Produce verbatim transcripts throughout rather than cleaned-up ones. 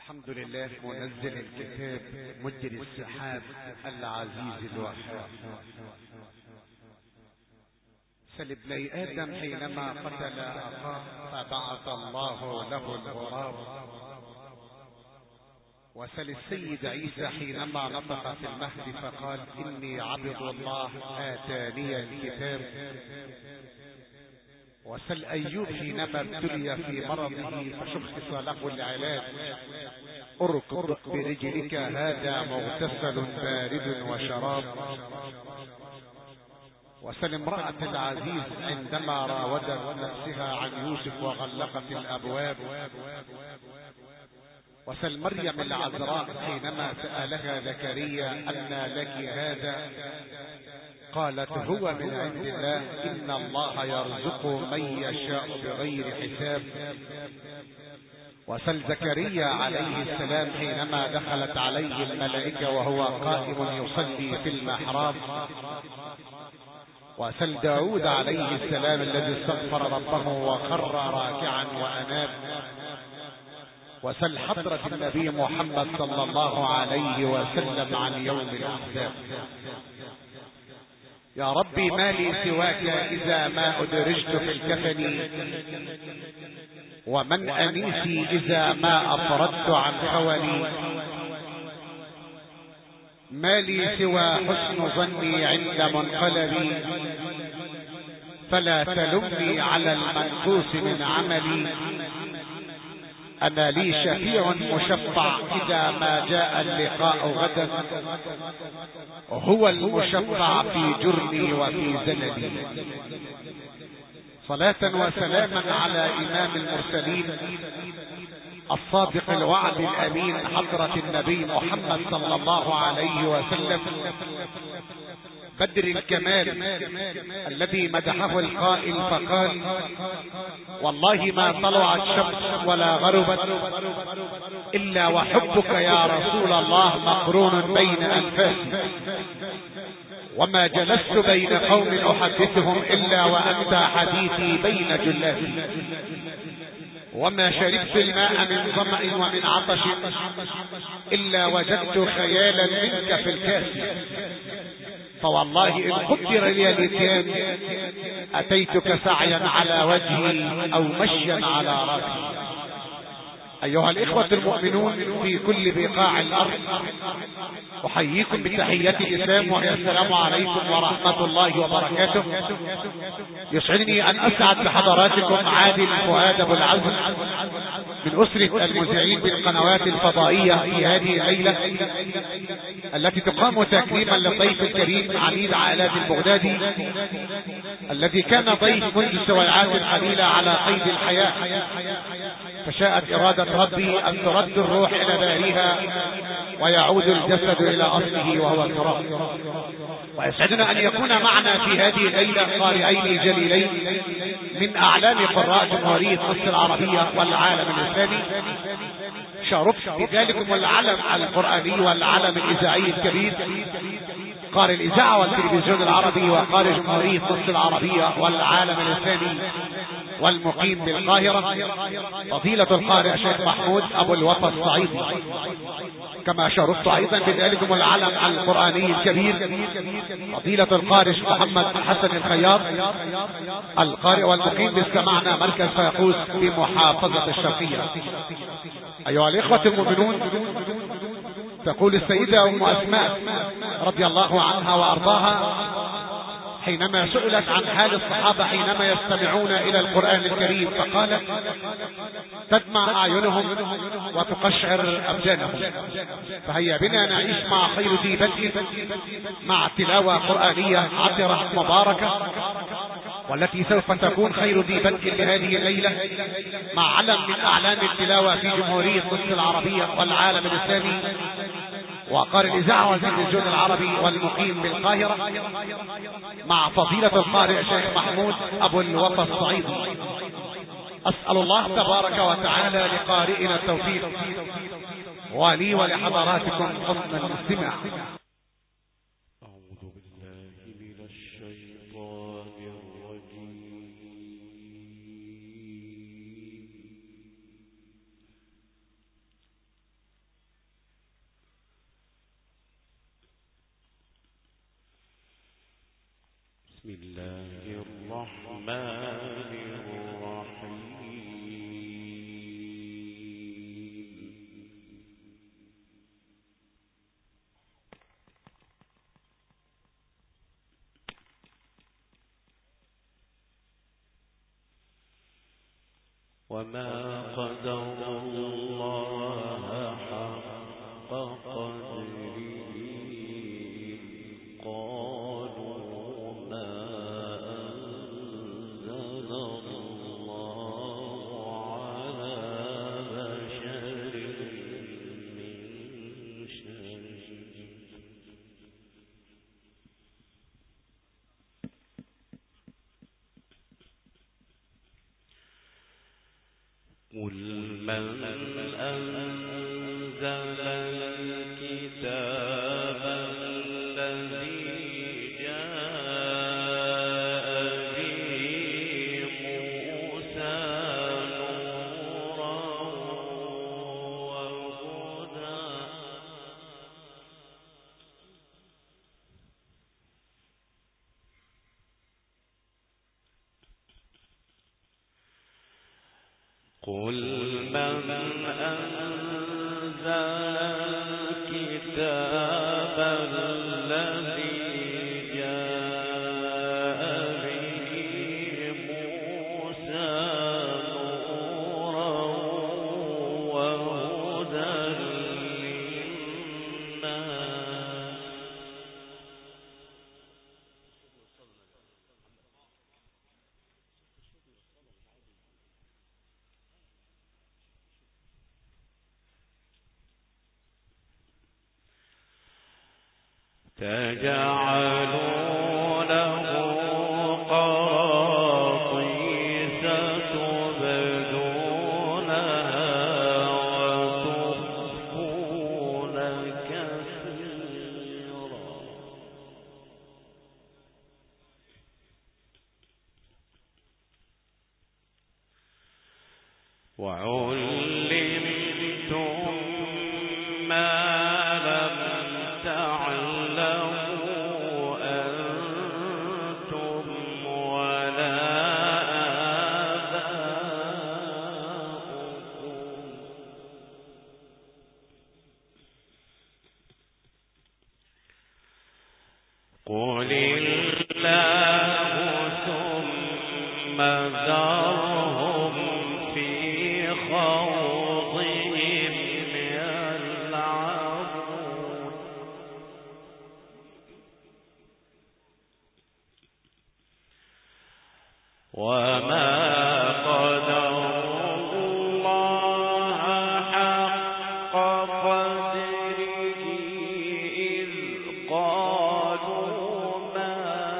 الحمد لله منزل الكتاب مجري السحاب العزيز الوهاب. سل ابني آدم حينما قتل أخاه فبعث الله له الغراب، وسل السيد عيسى حينما نطق في المهد فقال إني عبد الله آتاني الكتاب، وسل أيوب حينما ابتلي في مرضه فشخص له العلاج اركض برجلك هذا مغتسل بارد وشراب. وسل امرأة العزيز عندما راودت نفسها عن يوسف وغلقت الأبواب. وسل مريم العذراء حينما سألها زكريا أنى لك هذا قالت هو من عند الله إن الله يرزق من يشاء بغير حساب. وسل زكريا عليه السلام حينما دخلت عليه الملائكة وهو قائم يصلي في المحراب. وسل داود عليه السلام الذي استغفر ربه وخر راكعا وأناب. وسل حضرة النبي محمد صلى الله عليه وسلم عن يوم الأحزاب. يا ربي ما لي سواك إذا ما أدرجت في الكفن، ومن أنيسي إذا ما أفردت عن خولي. ما لي سوى حسن ظني عند منقلبي، فلا تلمني على المنقوص من عملي. أنا لي شفيع مشفع إذا ما جاء اللقاء غدا، هو المشفع في جرمي وفي زللي. صلاة وسلاما على إمام المرسلين الصادق الوعد الأمين حضرة النبي محمد صلى الله عليه وسلم بدر الكمال الذي مدحه القائل فقال والله ما طلعت شمس ولا غربت إلا وحبك يا رسول الله مقرون بين أنفاسي، وما جلست بين قوم أحدثهم إلا وأنت حديثي بين جلاتي، وما شربت الماء من ظمأ ومن عطش إلا وجدت خيالا منك في الكاس. فوالله إن قدر لي الاتيان أتيتك سعيا على وجهي أو مشيا على رأسي. أيها الإخوة المؤمنون في كل بقاع الأرض، أحييكم بتحية الإسلام وهي السلام عليكم ورحمة الله وبركاته. يسعدني أن أسعد بحضراتكم عادل فؤاد أبو العزم من أسرة المذيعين بالقنوات الفضائية في هذه الليلة التي تقام تكريما للضيف الكريم عميد عائلات البغدادي الذي كان ضيف منذ سويعات قليلة على قيد الحياة، فشاءت إرادة ربي أن ترد الروح إلى باريها ويعود الجسد إلى أصله وهو التراب. ويسعدنا أن يكون معنا في هذه الليلة قارئين جليلين من أعلام قراء جمهورية مصر العربية والعالم الإسلامي، شرفت بذلكم العلم القرآني والعلم الإذاعي الكبير، قارئ الإذاعة والتلفزيون العربي وقارئ جمهورية مصر العربية والعالم الإسلامي والمقيم بالقاهرة فضيلة القارئ الشيخ محمود أبو الوفا الصعيدي. كما شرفت أيضا بذلكم العلم القرآني الكبير فضيلة القارئ محمد حسن الخياط القارئ والمقيم باستمعنا مركز فيقوس بمحافظة الشرقية. أيها الإخوة المؤمنون، تقول السيدة أم أسماء رضي الله عنها وأرضاها حينما سئلت عن حال الصحابة حينما يستمعون إلى القرآن الكريم فقالت تدمع أعينهم وتقشعر أبدانهم. فهيا بنا نعيش مع خير ذي بدء مع تلاوة قرآنية عطرة مباركة، والتي سوف تكون خير ذي بدء لهذه الليلة مع علم من أعلام التلاوة في جمهورية مصر العربية والعالم الإسلامي وقارئ الإذاعة والتلفزيون العربي والمقيم بالقاهرة مع فضيلة القارئ الشيخ محمود أبو الوفا الصعيدي. أسأل الله تبارك وتعالى لقارئنا التوفيق ولي ولحضراتكم حسن الاستماع. الله الرحمن الرحيم. وما قدر الله حق قدره قالوا ما أنزل الله على بشر من شيء قل من أنزل الكتاب الذي جاء به موسى نورا وهدى قل من أنزل الكتاب الذي جاء به موسى نورا وهدى للناس تجعلونه قراطيس تبدونها وتخفون كثيرا وعلمتم ما لم تعلموا أنتم ولا آباؤكم قل الله ثم ذرهم في خوضهم يلعبون وما قدروا الله حق قدره إذ قالوا ما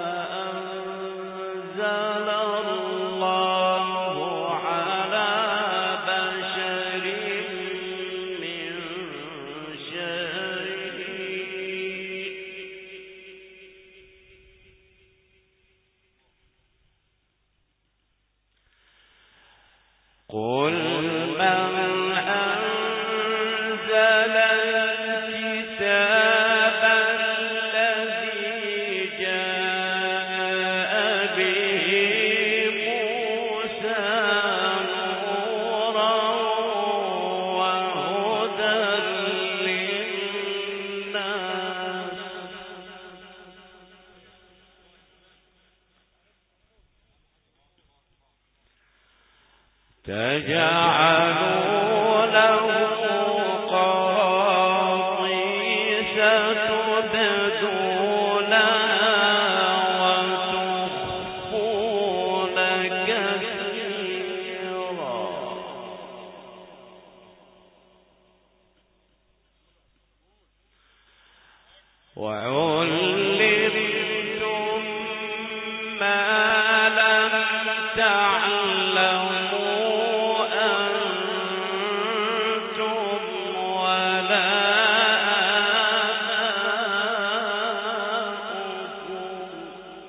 أنزل الله على بشر من شيء قل من أنزل الكتاب الذي جاء به موسى نورا وهدى للناس تجعلونه قراطيس تبدونها وتخفون كثيرا وعلمتم ما لم تعلموا أنتم ولا آباؤكم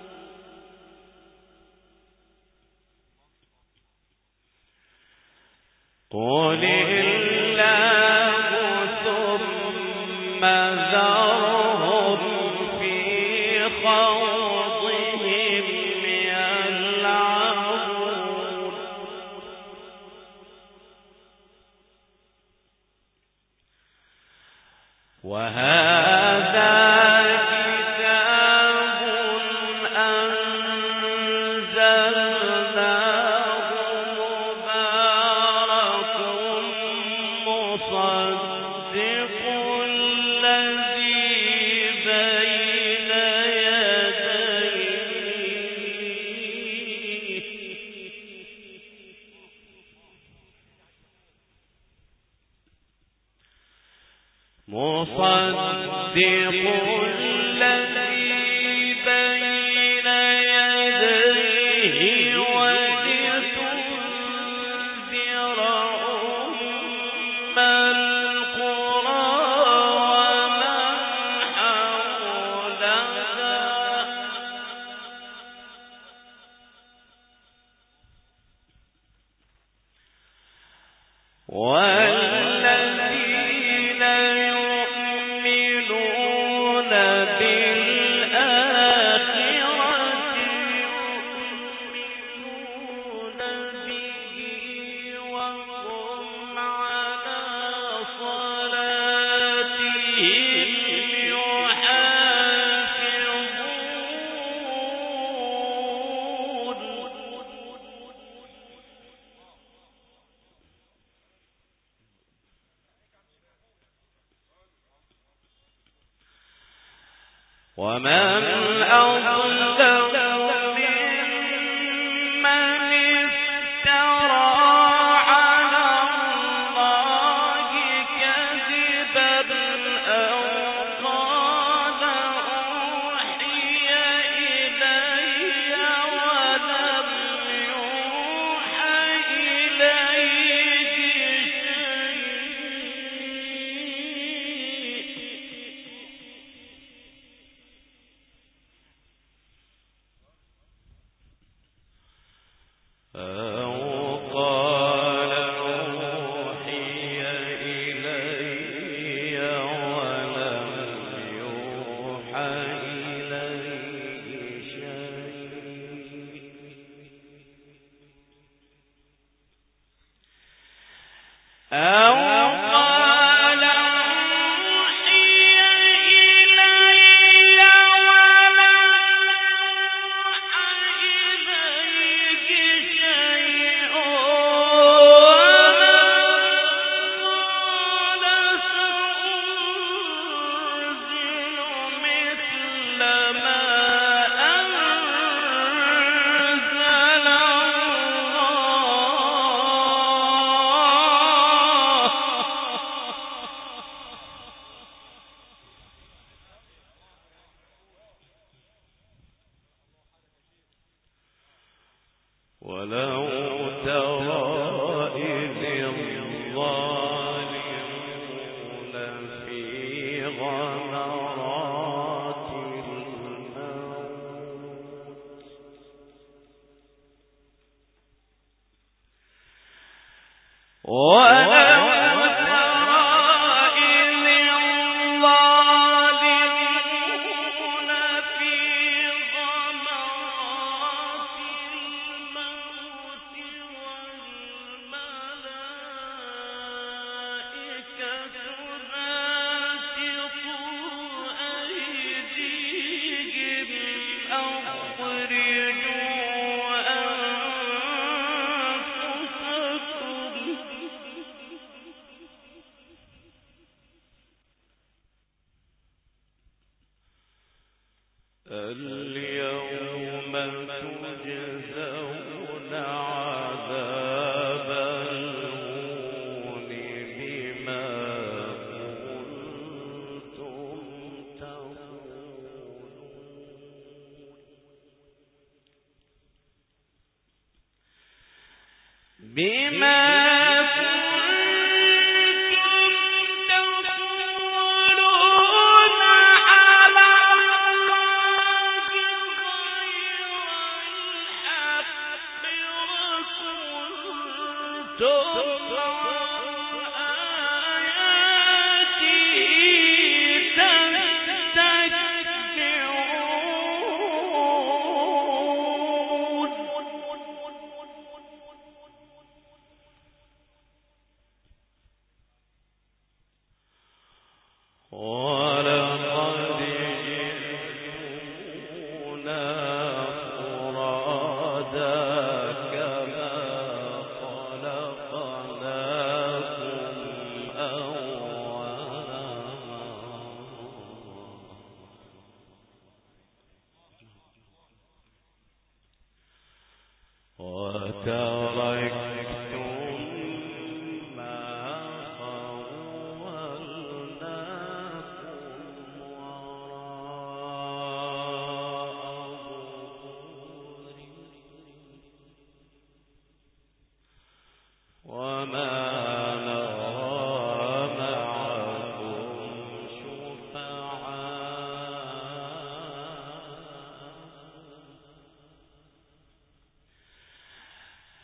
قل الله ثم ذرهم في خوضهم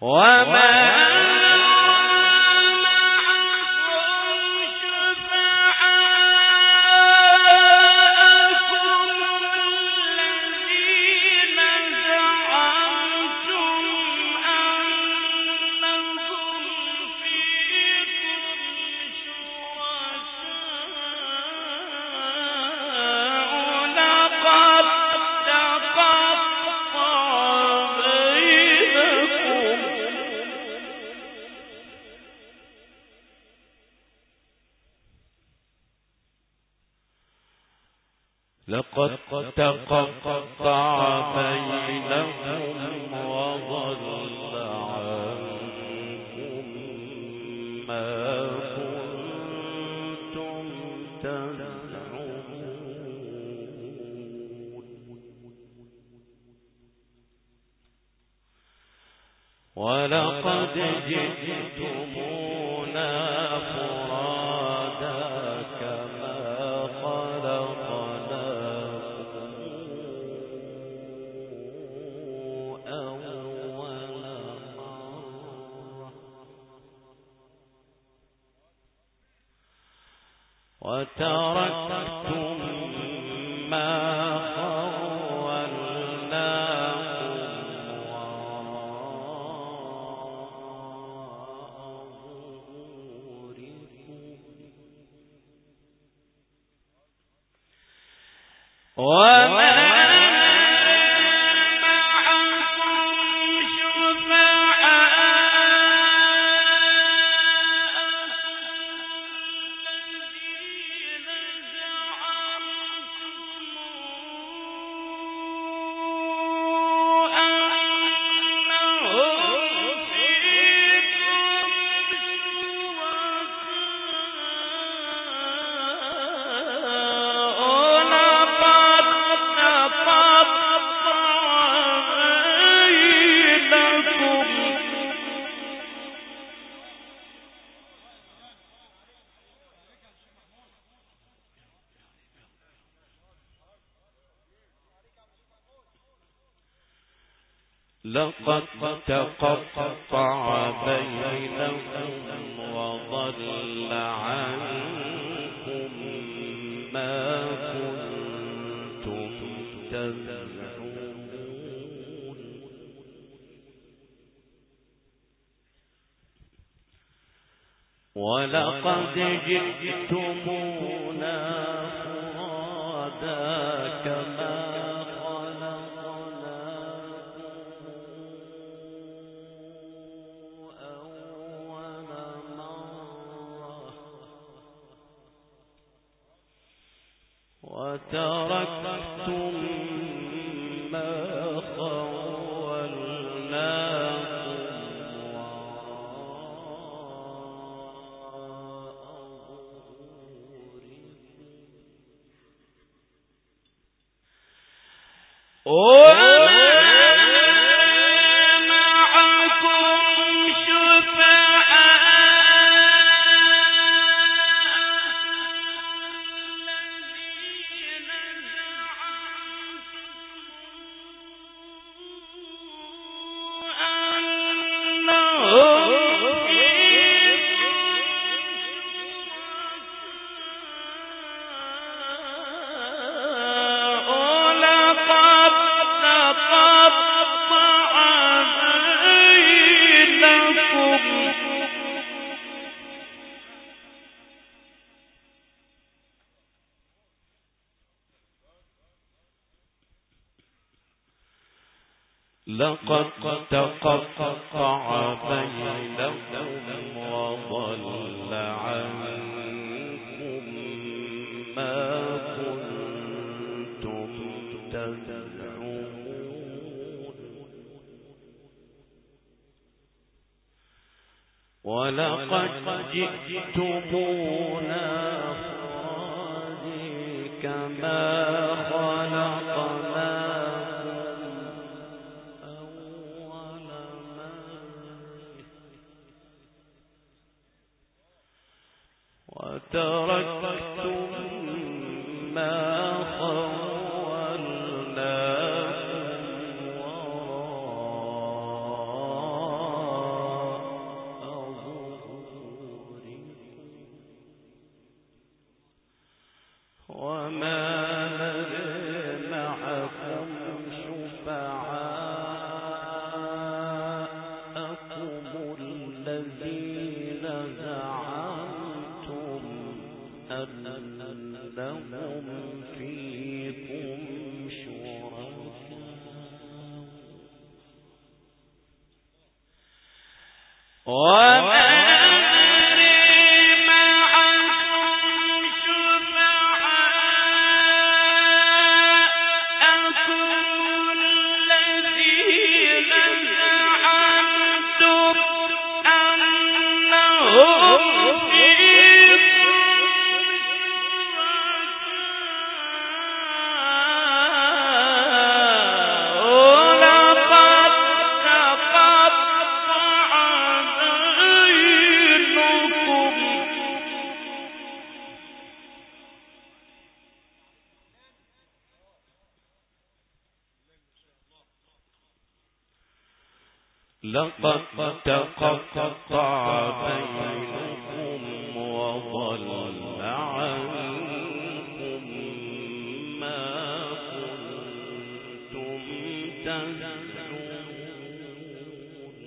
وما لقد تقطع بينهم وضل عنكم ما كنتم تزعمون ولقد جئتمونا فرادا كما وتركتم ما خولناكم وراء ظهوركم وما لقد تقطع بينكم وضل عنكم ما كنتم تزعمون ولقد جئتمونا فرادا كما وتركتم ما خولناكم وراء لقد تقطع بينكم وضل عنكم ما كنتم تزعمون ولقد جئتمونا فرادى كما وتركتم ما خولناكم وراء لقد تقطع بينكم وضل عنكم ما كنتم تزعمون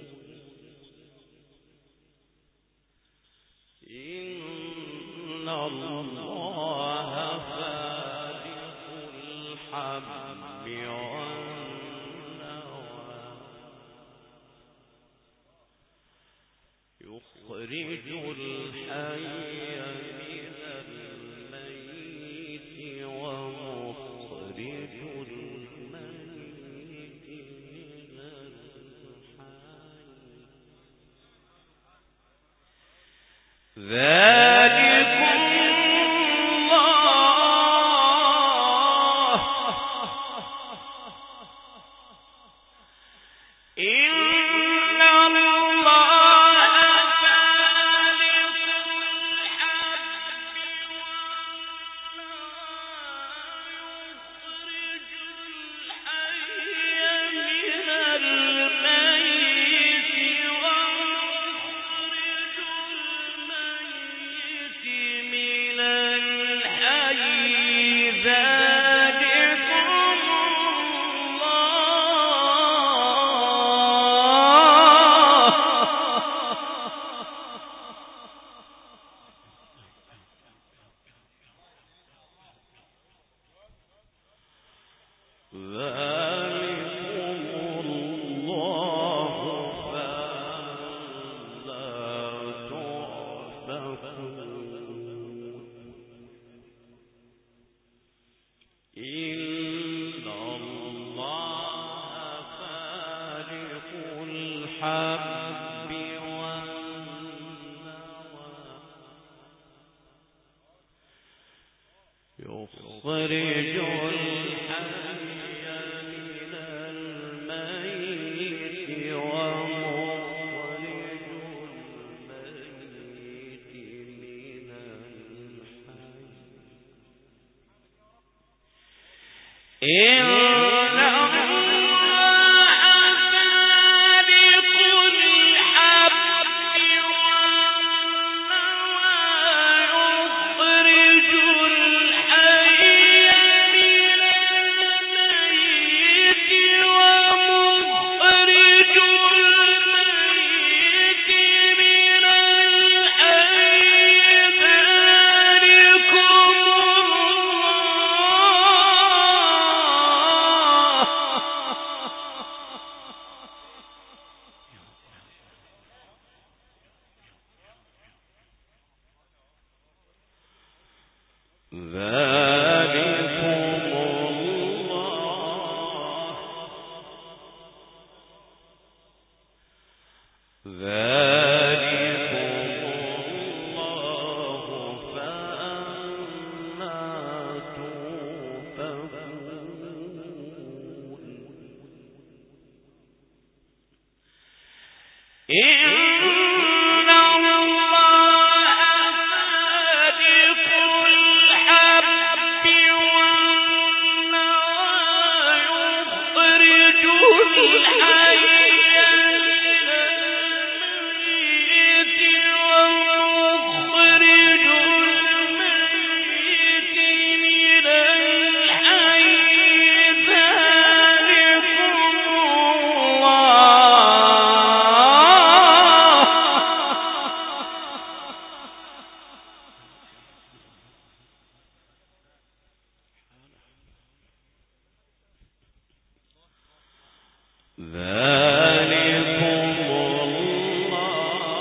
إن الله فالق الحب يخرج الحي من الميت ومخرج الميت من الحي ذلكم الله إن الله يخرج الحي من الميت ومخرج الميت من الحي ذلكم الله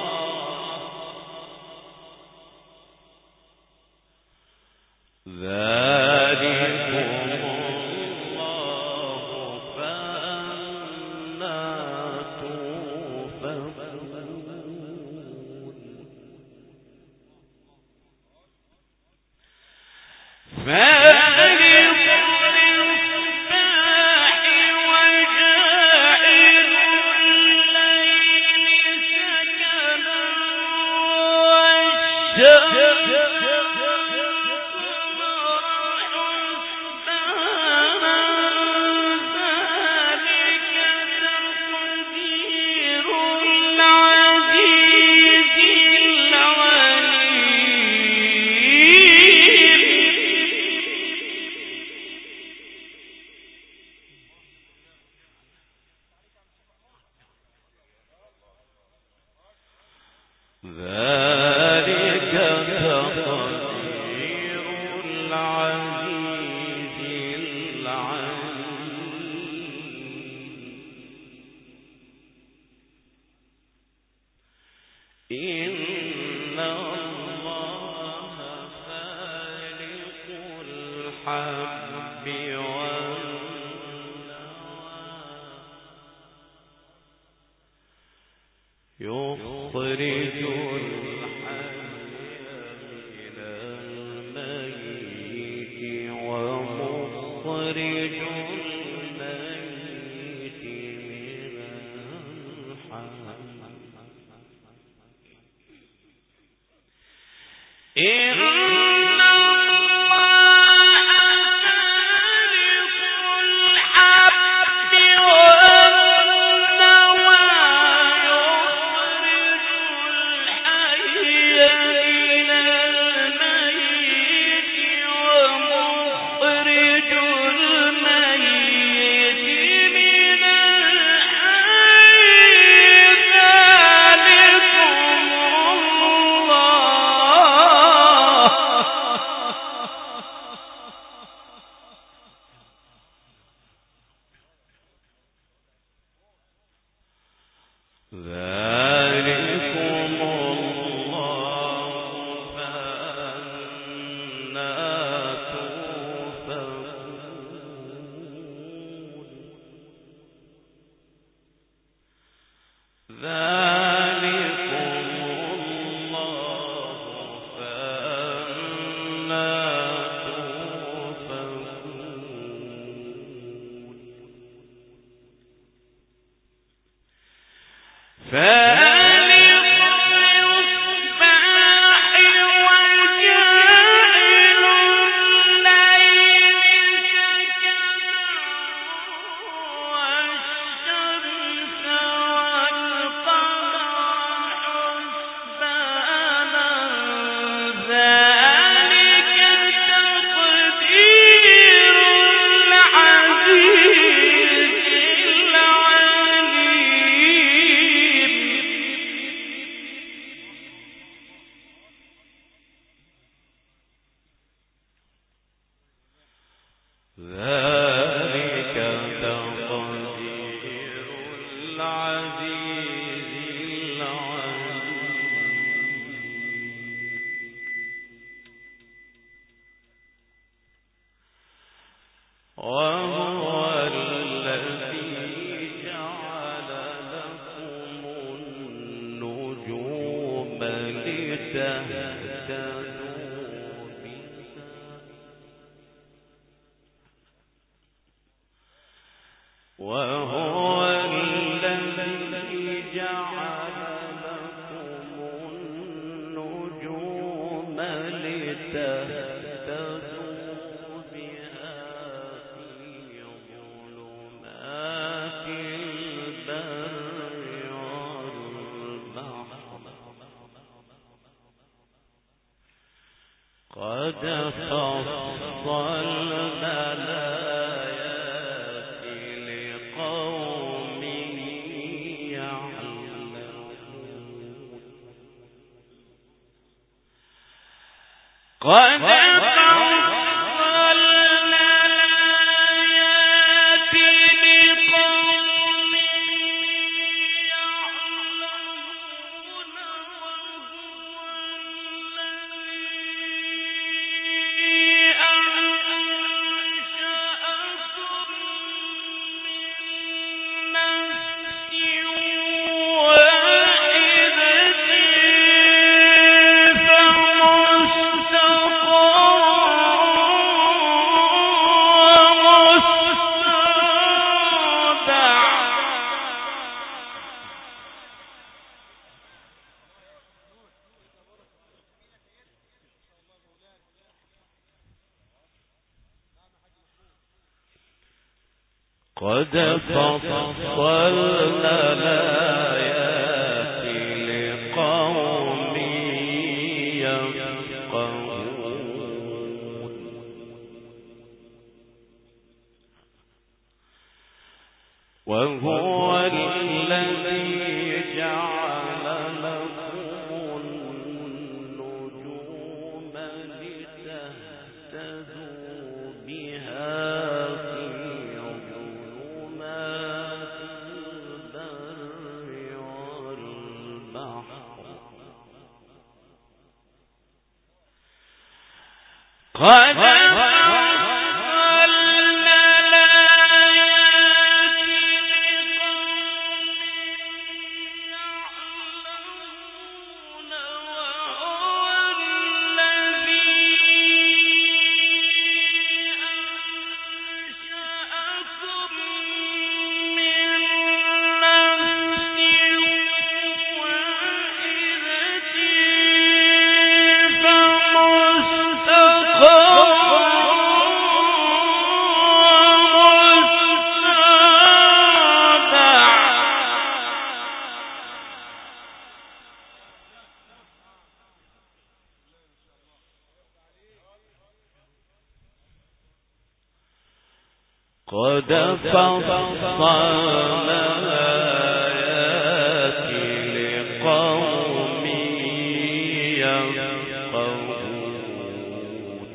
ذلك تقدير العزيز العليم. إن الله فالق الحب والنوى يخرج الحي من الميت ومخرج الميت من الحي. إن قد فصلنا الآيات لقوم يفقهون. وهو الذي جعل لكم قد قد فصلنا الآيات لقوم يفقهون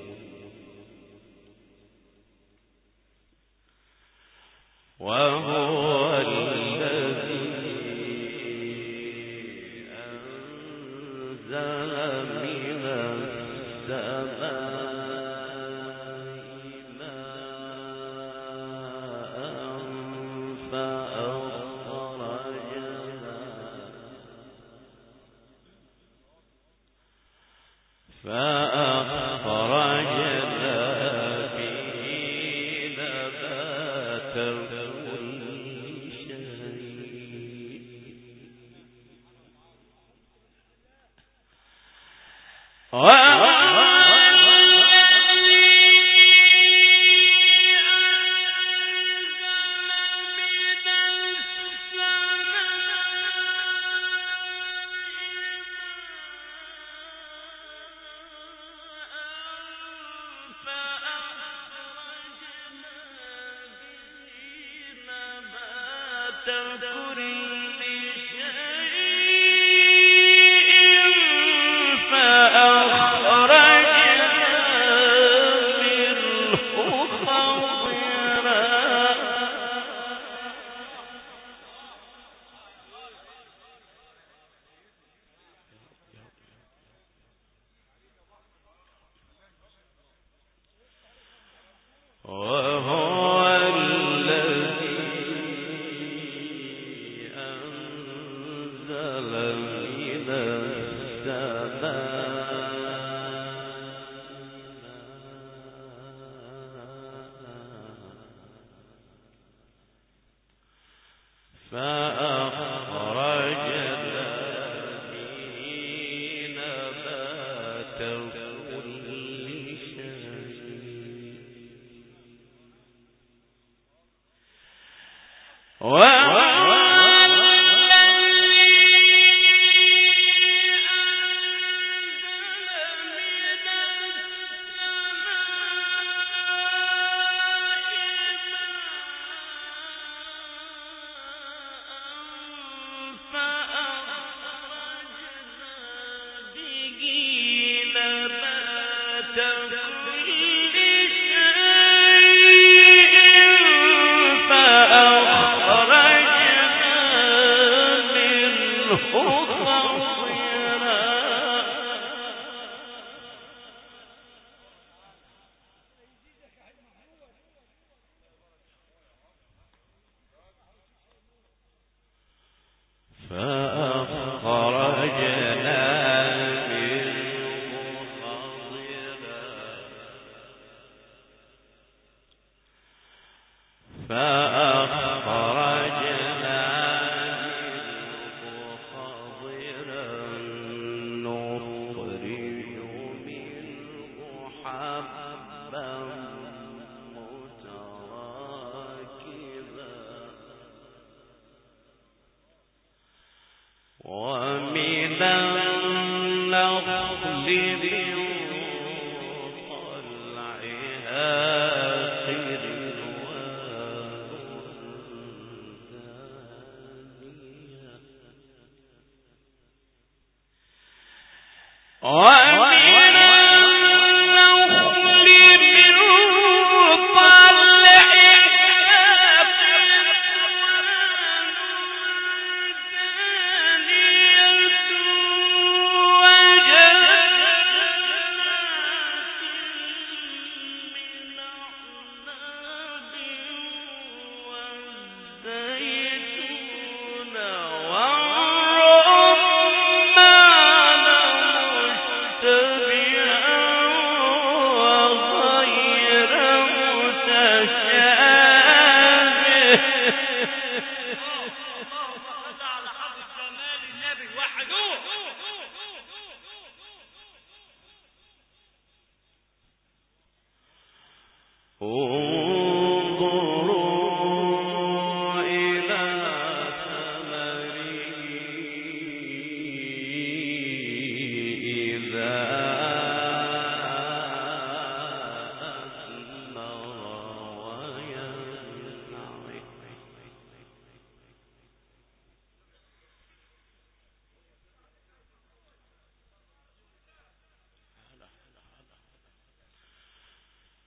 وهو الذي أنزل من السماء فأخرجنا به نبات كل شيء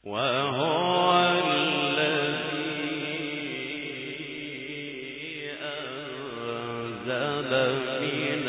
وهو الذي أنزل من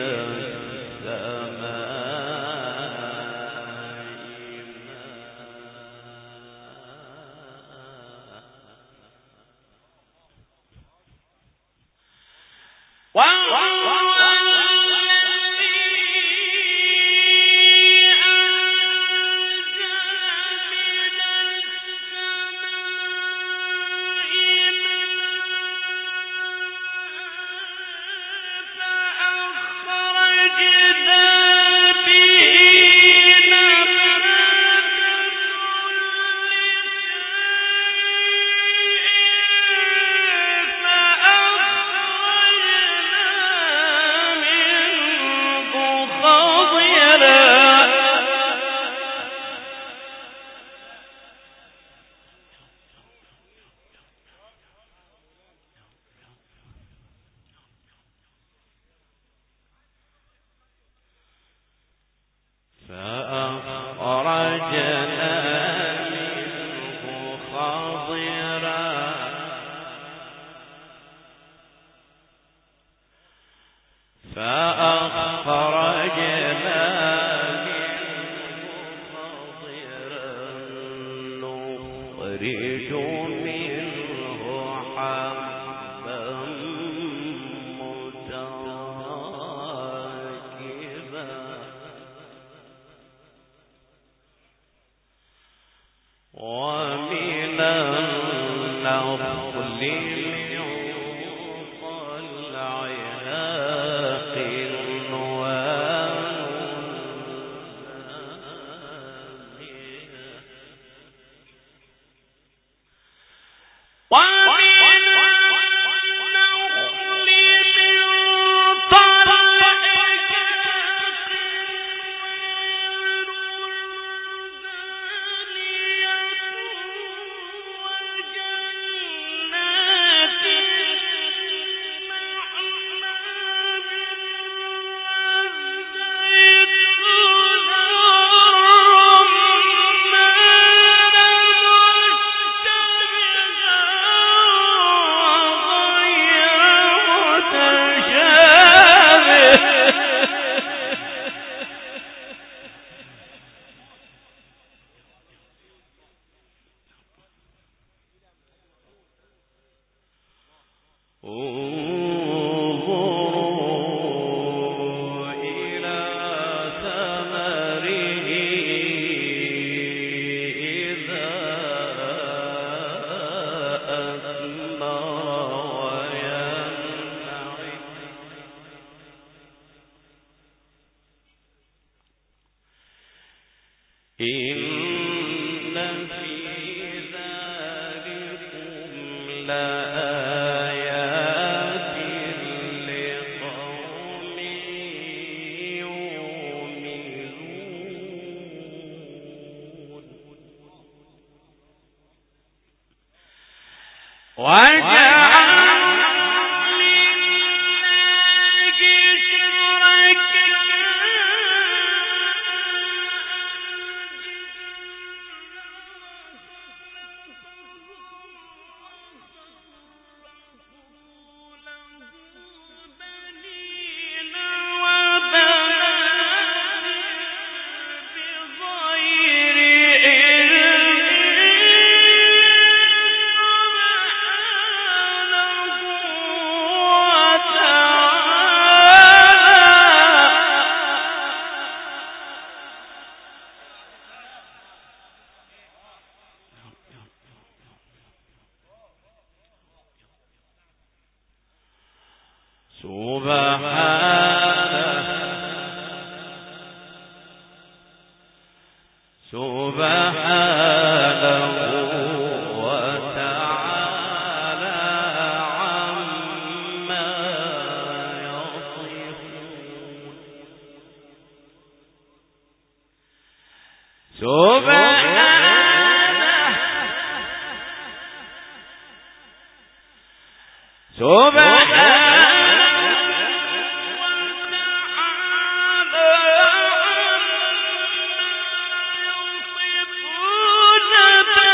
وتعالى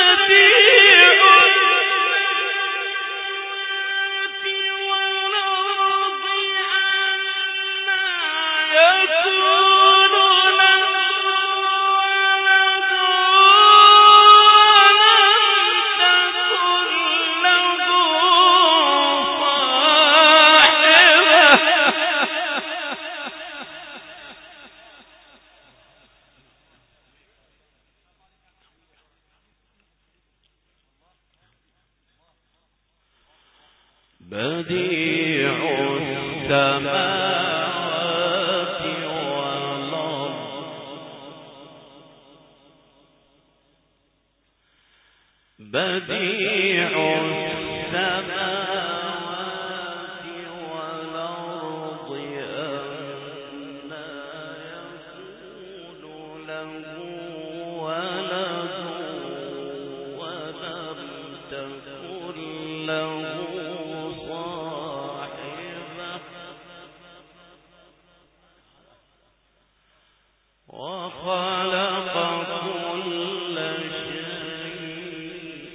بديع السماوات والأرض بديع السماوات والأرض أنى يكون له ولد ولم تكن له صاحبة وخلق كل شيء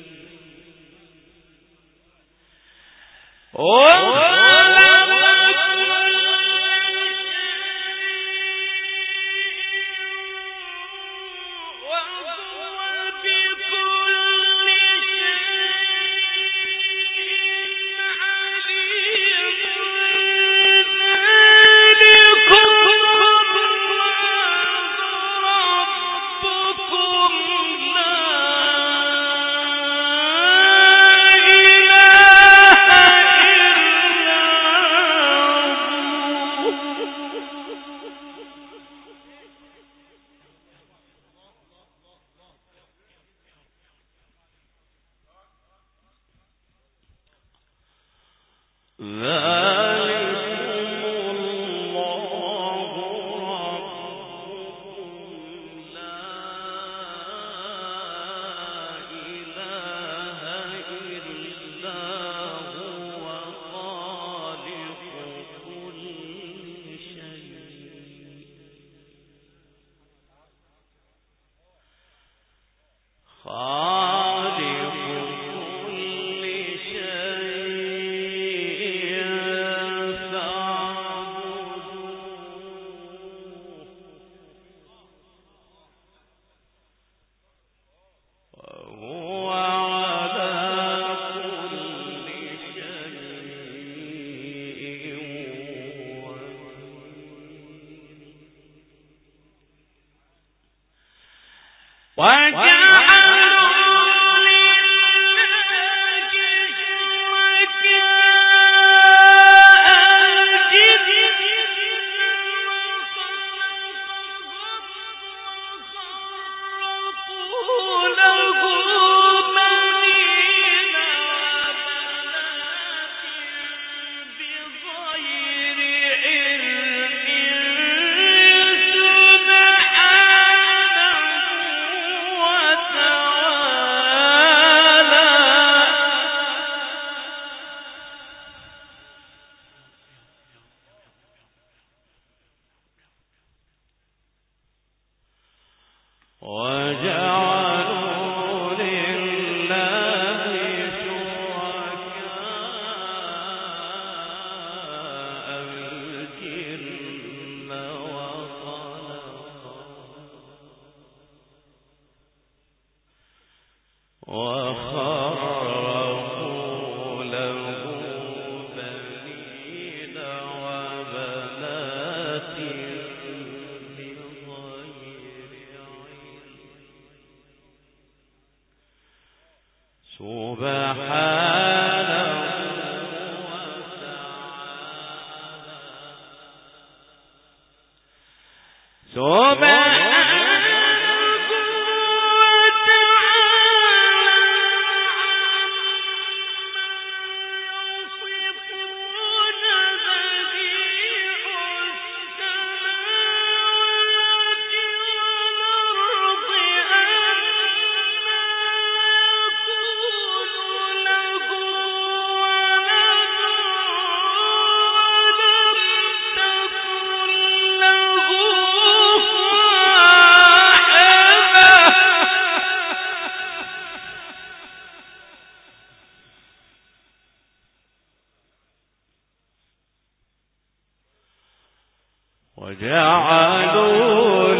وجعلوا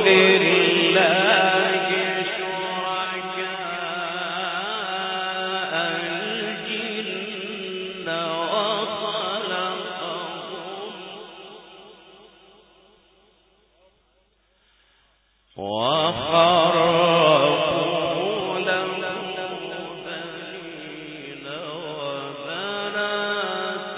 لله شركاء الجن وخلقهم وخرقوا له بنين وبنات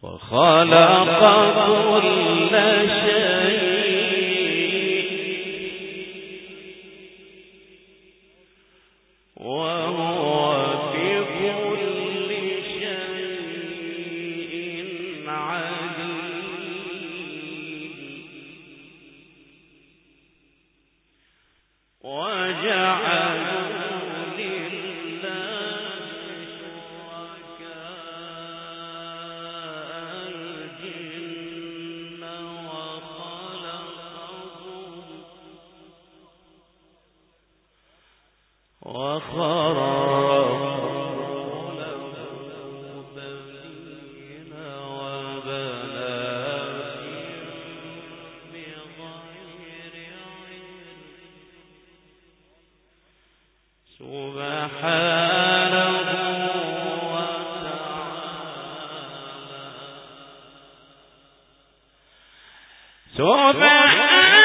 وخلق كل شيء وهو بكل شيء عليم وجعلوا وخرقوا له بنين وبنات بغير علم سبحانه وتعالى سبحانه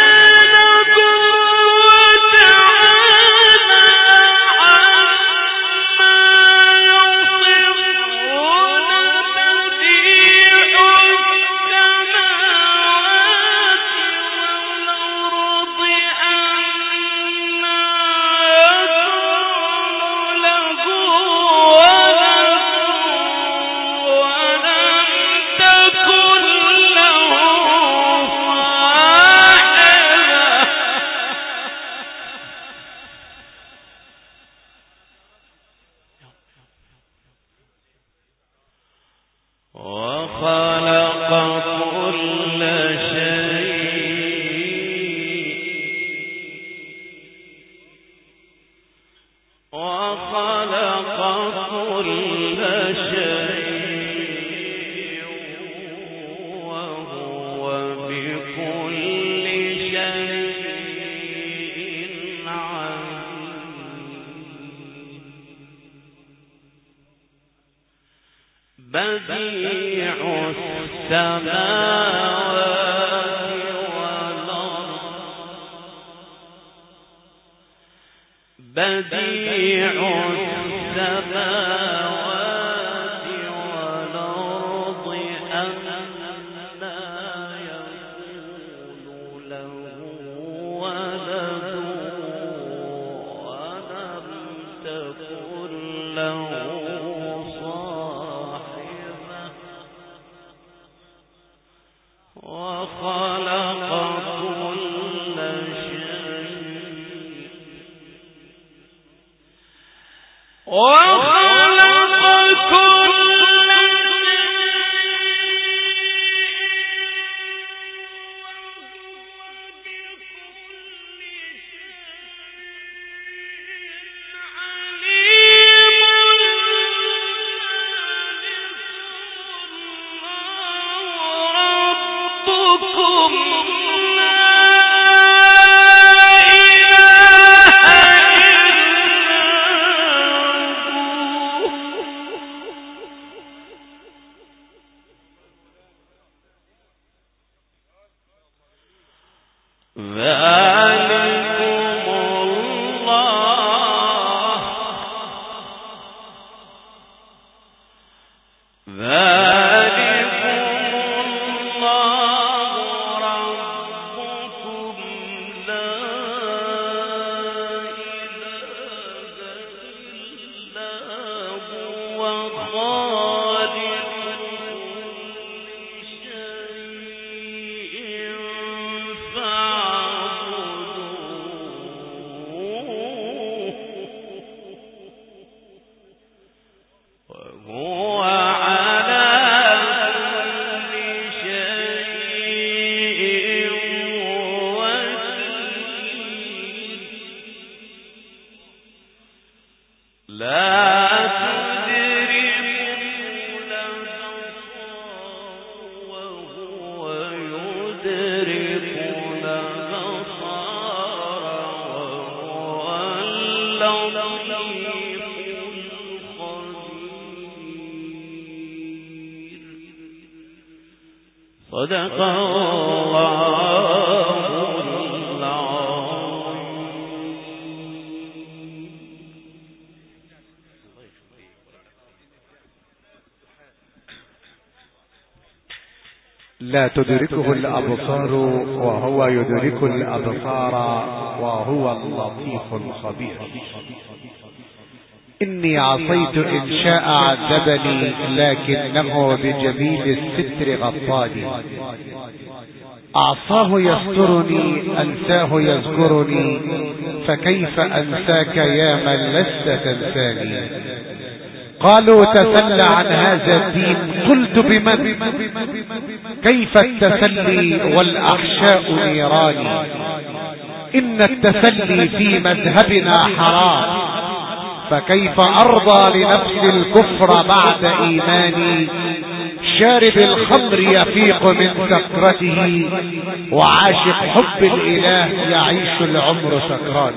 بديع السماوات والأرض بديع السماوات والأرض أنى يكون له ولد ولم تكن له وخلق كل شيء وخلق كل صدق الله العظيم. لا تدركه الأبصار وهو يدرك الأبصار وهو اللطيف الخبير. إني عصيت إن شاء عذبني لكنه بجميل الستر غطاني. أعصاه يسترني أنساه يذكرني فكيف أنساك يا من لست تنساني. قالوا تسلى عن هذا الدين قلت بمن كيف التسلي والأحشاء نيراني. إن التسلي في مذهبنا حرام فكيف أرضى لنفس الكفر بعد إيماني. شارب الخمر يفيق من سكرته وعاشق حب الإله يعيش العمر سكران.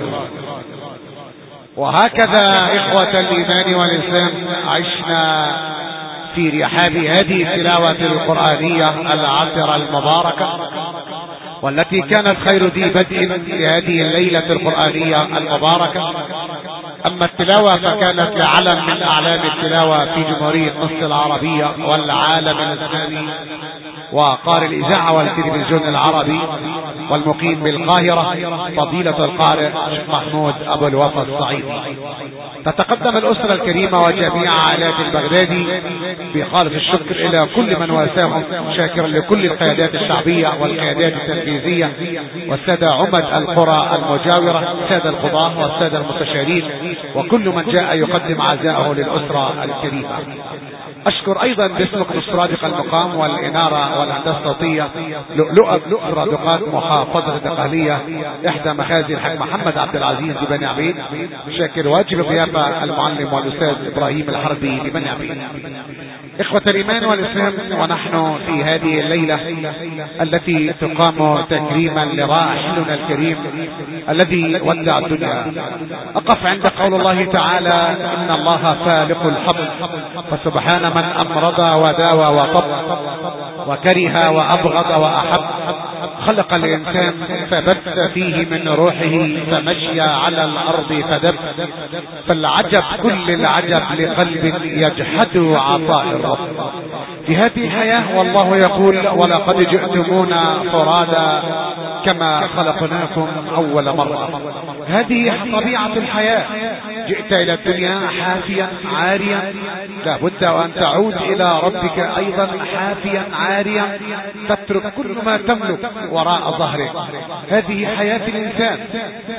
وهكذا إخوة الإيمان والإسلام عشنا في رحاب هذه التلاوة القرآنية العطرة المباركة، والتي كانت خير ذي بدء لهذه الليلة القرآنية المباركة. أما التلاوة فكانت لعلم من أعلام التلاوة في جمهورية مصر العربية والعالم الإسلامي، وقارئ الإذاعة والتلفزيون العربي والمقيم بالقاهرة فضيلة القارئ الشيخ محمود أبو الوفا الصعيدي. تتقدم الأسرة الكريمة وجميع عائلات البغدادي بخالص الشكر إلى كل من واساهم، شاكرا لكل القيادات الشعبية والقيادات التنفيذية والسادة عمد القرى المجاورة، السادة القضاة والسادة المستشارين، وكل من جاء يقدم عزاءه للأسرة الكريمة. أشكر أيضا باسم السرادق المقام والإنارة والهندسة الصوتية لؤلؤة سرادقات محافظة الدقهلية إحدى مخازن الحاج محمد عبد العزيز ببني عبيد. شاكر واجب الضيافة المعلم والأستاذ إبراهيم الحربي ببني عبيد. إخوة الإيمان والإسلام، ونحن في هذه الليلة التي تقام تكريما لراحلنا الكريم الذي ودع الدنيا، أقف عند قول الله تعالى إن الله فالق الحب فسبحان من أمرض وداوى وطب وكره وأبغض وأحب. خلق الإنسان فبث فيه من روحه فمشي على الأرض فدب. فالعجب كل العجب لقلب يجحد عطاء الرب في هذه الحياة. والله يقول ولقد جئتمونا فرادا كما خلقناكم أول مرة. هذه طبيعة الحياة. جئت إلى الدنيا حافيا عاريا، لابد وأن تعود إلى ربك أيضا حافيا عاريا، تترك كل ما تملك وراء ظهرك. هذه حياة الإنسان.